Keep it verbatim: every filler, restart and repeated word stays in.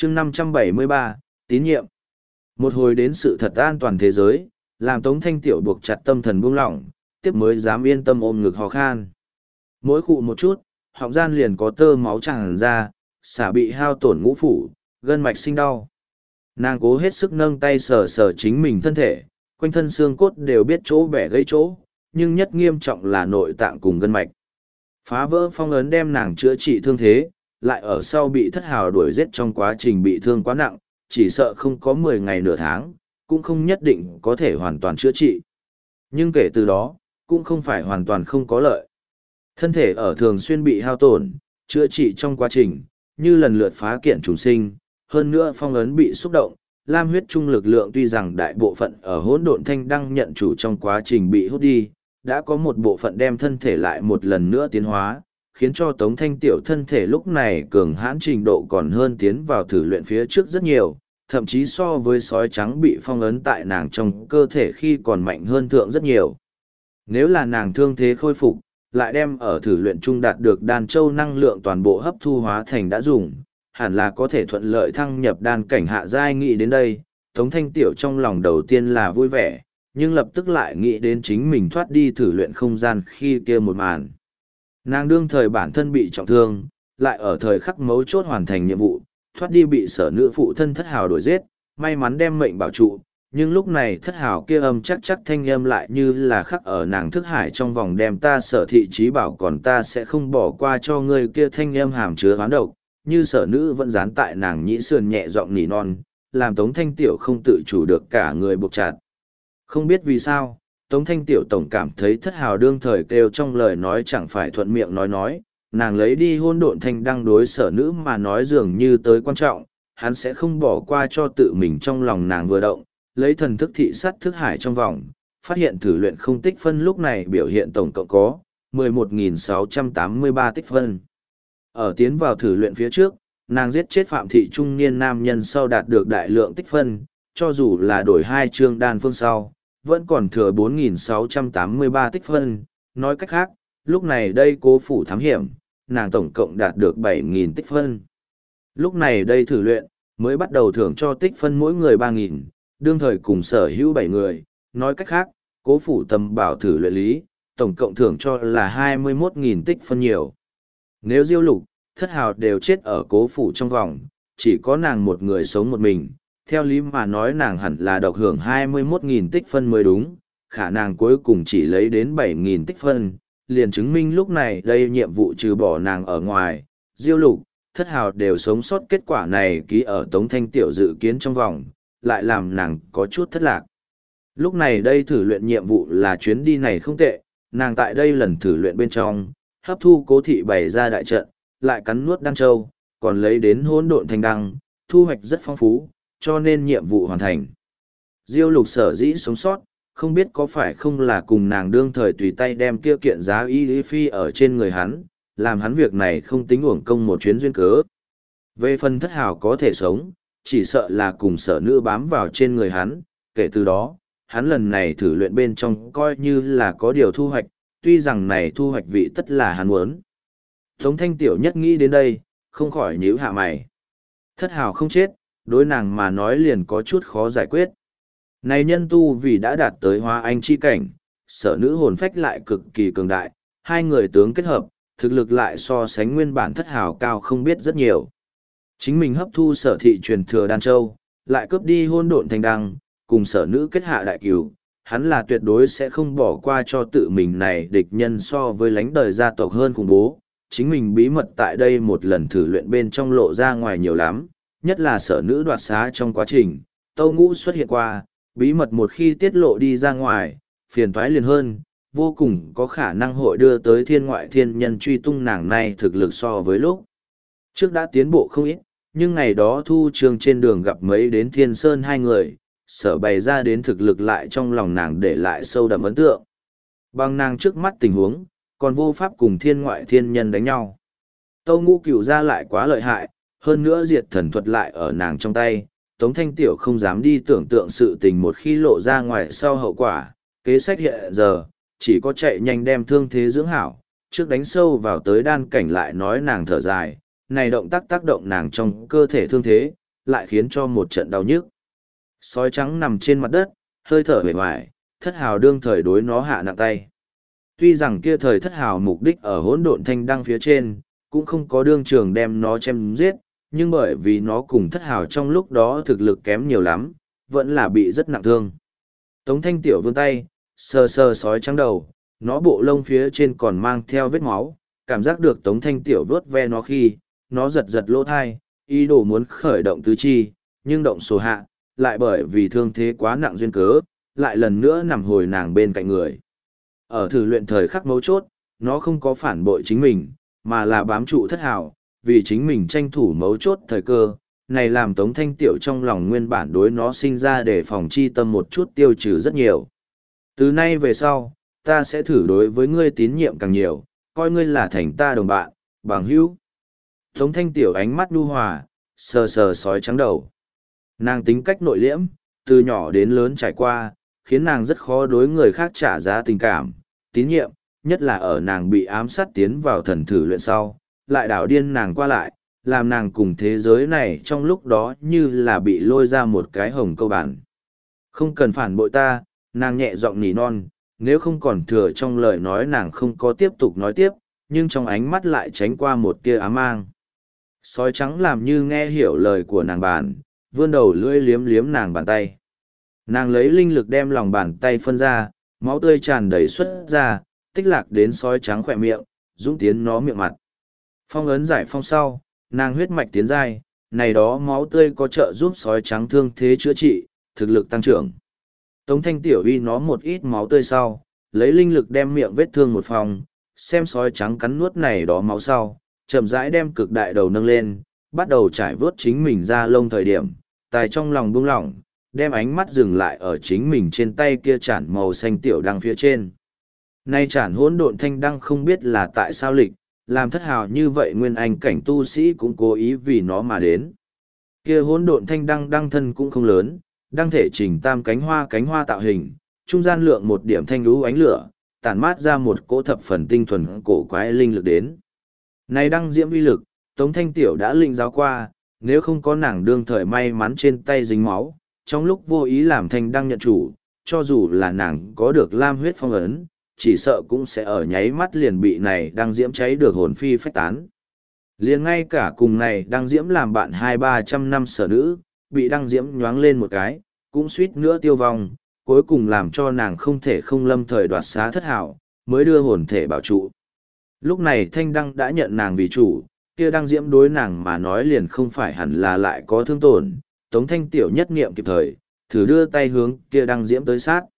chương năm trăm bảy mươi ba, tín nhiệm. Một hồi đến sự thật an toàn thế giới, làm Tống Thanh Tiểu buộc chặt tâm thần buông lỏng, tiếp mới dám yên tâm ôm ngực ho khan. Mỗi khụ một chút, họng gian liền có tơ máu tràn ra, xả bị hao tổn ngũ phủ, gân mạch sinh đau. Nàng cố hết sức nâng tay sờ sờ chính mình thân thể, quanh thân xương cốt đều biết chỗ bẻ gây chỗ, nhưng nhất nghiêm trọng là nội tạng cùng gân mạch. Phá vỡ phong ấn đem nàng chữa trị thương thế, lại ở sau bị thất hào đuổi giết trong quá trình bị thương quá nặng, chỉ sợ không có mười ngày nửa tháng, cũng không nhất định có thể hoàn toàn chữa trị. Nhưng kể từ đó, cũng không phải hoàn toàn không có lợi. Thân thể ở thường xuyên bị hao tổn, chữa trị trong quá trình, như lần lượt phá kiện trùng sinh, hơn nữa phong ấn bị xúc động, lam huyết trung lực lượng tuy rằng đại bộ phận ở hỗn độn thanh đăng nhận chủ trong quá trình bị hút đi, đã có một bộ phận đem thân thể lại một lần nữa tiến hóa, khiến cho Tống Thanh Tiểu thân thể lúc này cường hãn trình độ còn hơn tiến vào thử luyện phía trước rất nhiều, thậm chí so với sói trắng bị phong ấn tại nàng trong cơ thể khi còn mạnh hơn thượng rất nhiều. Nếu là nàng thương thế khôi phục, lại đem ở thử luyện chung đạt được đan châu năng lượng toàn bộ hấp thu hóa thành đã dùng, hẳn là có thể thuận lợi thăng nhập đan cảnh hạ giai. Nghĩ đến đây, Tống Thanh Tiểu trong lòng đầu tiên là vui vẻ, nhưng lập tức lại nghĩ đến chính mình thoát đi thử luyện không gian khi kia một màn. Nàng đương thời bản thân bị trọng thương, lại ở thời khắc mấu chốt hoàn thành nhiệm vụ, thoát đi bị sở nữ phụ thân thất hào đuổi giết, may mắn đem mệnh bảo trụ, nhưng lúc này thất hào kia âm chắc chắc thanh âm lại như là khắc ở nàng thức hải trong vòng đem ta sở thị trí bảo còn ta sẽ không bỏ qua cho ngươi kia thanh âm hàm chứa hoán độc, như sở nữ vẫn dán tại nàng nhĩ sườn nhẹ giọng nỉ non, làm Tống Thanh Tiểu không tự chủ được cả người buộc chặt. Không biết vì sao, Tống Thanh Tiểu tổng cảm thấy thất hào đương thời kêu trong lời nói chẳng phải thuận miệng nói nói, nàng lấy đi hôn độn thanh đăng đối sở nữ mà nói dường như tới quan trọng, hắn sẽ không bỏ qua cho tự mình trong lòng nàng vừa động, lấy thần thức thị sát thức hải trong vòng, phát hiện thử luyện không tích phân lúc này biểu hiện tổng cộng có mười một nghìn sáu trăm tám mươi ba tích phân. Ở tiến vào thử luyện phía trước, nàng giết chết phạm thị trung niên nam nhân sau đạt được đại lượng tích phân, cho dù là đổi hai chương đan phương sau, vẫn còn thừa bốn nghìn sáu trăm tám mươi ba tích phân. Nói cách khác, lúc này đây cố phủ thám hiểm, nàng tổng cộng đạt được bảy nghìn tích phân. Lúc này đây thử luyện, mới bắt đầu thưởng cho tích phân mỗi người ba nghìn, đương thời cùng sở hữu bảy người. Nói cách khác, cố phủ tầm bảo thử luyện lý, tổng cộng thưởng cho là hai mươi mốt nghìn tích phân nhiều. Nếu Diêu Lục, thất hào đều chết ở cố phủ trong vòng, chỉ có nàng một người sống một mình, theo lý mà nói nàng hẳn là độc hưởng hai mươi mốt nghìn tích phân mới đúng, khả năng cuối cùng chỉ lấy đến bảy nghìn tích phân, liền chứng minh lúc này đây nhiệm vụ trừ bỏ nàng ở ngoài, Diêu Lục, thất hào đều sống sót. Kết quả này ký ở Tống Thanh Tiểu dự kiến trong vòng, lại làm nàng có chút thất lạc. Lúc này đây thử luyện nhiệm vụ là chuyến đi này không tệ, nàng tại đây lần thử luyện bên trong, hấp thu cố thị bày ra đại trận, lại cắn nuốt đan châu, còn lấy đến hỗn độn thanh đăng, thu hoạch rất phong phú, cho nên nhiệm vụ hoàn thành. Diêu Lục sở dĩ sống sót, không biết có phải không là cùng nàng đương thời tùy tay đem kia kiện giá y lý phi ở trên người hắn, làm hắn việc này không tính uổng công một chuyến duyên cớ. Về phần thất hào có thể sống, chỉ sợ là cùng sở nữ bám vào trên người hắn, kể từ đó, hắn lần này thử luyện bên trong coi như là có điều thu hoạch, tuy rằng này thu hoạch vị tất là hắn muốn. Tống Thanh Tiểu nhất nghĩ đến đây, không khỏi nhíu hạ mày. Thất hào không chết, đối nàng mà nói liền có chút khó giải quyết. Này nhân tu vì đã đạt tới hóa anh chi cảnh, sở nữ hồn phách lại cực kỳ cường đại, hai người tướng kết hợp, thực lực lại so sánh nguyên bản thất hào cao không biết rất nhiều. Chính mình hấp thu sở thị truyền thừa đan châu, lại cướp đi hôn độn thành đăng, cùng sở nữ kết hạ đại cửu, hắn là tuyệt đối sẽ không bỏ qua cho tự mình này địch nhân so với lãnh đời gia tộc hơn khủng bố. Chính mình bí mật tại đây một lần thử luyện bên trong lộ ra ngoài nhiều lắm, nhất là sở nữ đoạt xá trong quá trình, Tâu Ngũ xuất hiện qua, bí mật một khi tiết lộ đi ra ngoài, phiền toái liền hơn, vô cùng có khả năng hội đưa tới thiên ngoại thiên nhân truy tung nàng này thực lực so với lúc trước đã tiến bộ không ít, nhưng ngày đó thu trường trên đường gặp mấy đến Thiên Sơn hai người, sở bày ra đến thực lực lại trong lòng nàng để lại sâu đậm ấn tượng. Bằng nàng trước mắt tình huống, còn vô pháp cùng thiên ngoại thiên nhân đánh nhau. Tâu Ngũ cửu ra lại quá lợi hại, hơn nữa diệt thần thuật lại ở nàng trong tay, Tống Thanh Tiểu không dám đi tưởng tượng sự tình một khi lộ ra ngoài sau hậu quả, kế sách hiện giờ, chỉ có chạy nhanh đem thương thế dưỡng hảo, trước đánh sâu vào tới đan cảnh lại nói nàng thở dài, này động tác tác động nàng trong cơ thể thương thế, lại khiến cho một trận đau nhức. Sói trắng nằm trên mặt đất, hơi thở hề hoài, thất hào đương thời đối nó hạ nặng tay. Tuy rằng kia thời thất hào mục đích ở hỗn độn thanh đăng phía trên, cũng không có đương trường đem nó chém giết, nhưng bởi vì nó cùng thất hào trong lúc đó thực lực kém nhiều lắm, vẫn là bị rất nặng thương. Tống thanh tiểu vươn tay, sờ sờ sói trắng đầu, nó bộ lông phía trên còn mang theo vết máu, cảm giác được tống thanh tiểu vớt ve nó khi, nó giật giật lỗ thai, ý đồ muốn khởi động tứ chi, nhưng động số hạ, lại bởi vì thương thế quá nặng duyên cớ, lại lần nữa nằm hồi nàng bên cạnh người. Ở thử luyện thời khắc mấu chốt, nó không có phản bội chính mình, mà là bám trụ thất hào, vì chính mình tranh thủ mấu chốt thời cơ, này làm Tống Thanh Tiểu trong lòng nguyên bản đối nó sinh ra để phòng chi tâm một chút tiêu trừ rất nhiều. Từ nay về sau, ta sẽ thử đối với ngươi tín nhiệm càng nhiều, coi ngươi là thành ta đồng bạn, bằng hữu. Tống Thanh Tiểu ánh mắt nhu hòa, sờ sờ sói trắng đầu. Nàng tính cách nội liễm, từ nhỏ đến lớn trải qua, khiến nàng rất khó đối người khác trả giá tình cảm, tín nhiệm, nhất là ở nàng bị ám sát tiến vào thần thử luyện sau, lại đảo điên nàng qua lại, làm nàng cùng thế giới này trong lúc đó như là bị lôi ra một cái hồng câu bản. Không cần phản bội ta, nàng nhẹ giọng nỉ non, nếu không còn thừa trong lời nói nàng không có tiếp tục nói tiếp, nhưng trong ánh mắt lại tránh qua một tia ám mang. Sói trắng làm như nghe hiểu lời của nàng bàn, vươn đầu lưỡi liếm liếm nàng bàn tay. Nàng lấy linh lực đem lòng bàn tay phân ra, máu tươi tràn đầy xuất ra, tích lạc đến sói trắng khỏe miệng, dũng tiến nó miệng mặt. Phong ấn giải phong sau, nàng huyết mạch tiến dai, này đó máu tươi có trợ giúp sói trắng thương thế chữa trị, thực lực tăng trưởng. Tống Thanh Tiểu uy nó một ít máu tươi sau, lấy linh lực đem miệng vết thương một phòng, xem sói trắng cắn nuốt này đó máu sau, chậm rãi đem cực đại đầu nâng lên, bắt đầu trải vớt chính mình ra lông thời điểm, tài trong lòng buông lỏng, đem ánh mắt dừng lại ở chính mình trên tay kia chản màu xanh tiểu đăng phía trên. Nay chản hỗn độn thanh đăng không biết là tại sao lịch, làm thất hào như vậy nguyên anh cảnh tu sĩ cũng cố ý vì nó mà đến. Kia hỗn độn thanh đăng đăng thân cũng không lớn, đăng thể trình tam cánh hoa cánh hoa tạo hình, trung gian lượng một điểm thanh lũ ánh lửa, tản mát ra một cỗ thập phần tinh thuần cổ quái linh lực đến. Này đăng diễm uy lực, Tống Thanh Tiểu đã linh giáo qua, nếu không có nàng đương thời may mắn trên tay dính máu, trong lúc vô ý làm thanh đăng nhận chủ, cho dù là nàng có được lam huyết phong ấn, chỉ sợ cũng sẽ ở nháy mắt liền bị này đăng diễm cháy được hồn phi phách tán. Liền ngay cả cùng này đăng diễm làm bạn hai ba trăm năm sở nữ, bị đăng diễm nhoáng lên một cái, cũng suýt nữa tiêu vong, cuối cùng làm cho nàng không thể không lâm thời đoạt xá thất hảo, mới đưa hồn thể bảo trụ. Lúc này thanh đăng đã nhận nàng vì chủ, kia đăng diễm đối nàng mà nói liền không phải hẳn là lại có thương tổn, Tống Thanh Tiểu nhất niệm kịp thời, thử đưa tay hướng kia đăng diễm tới sát.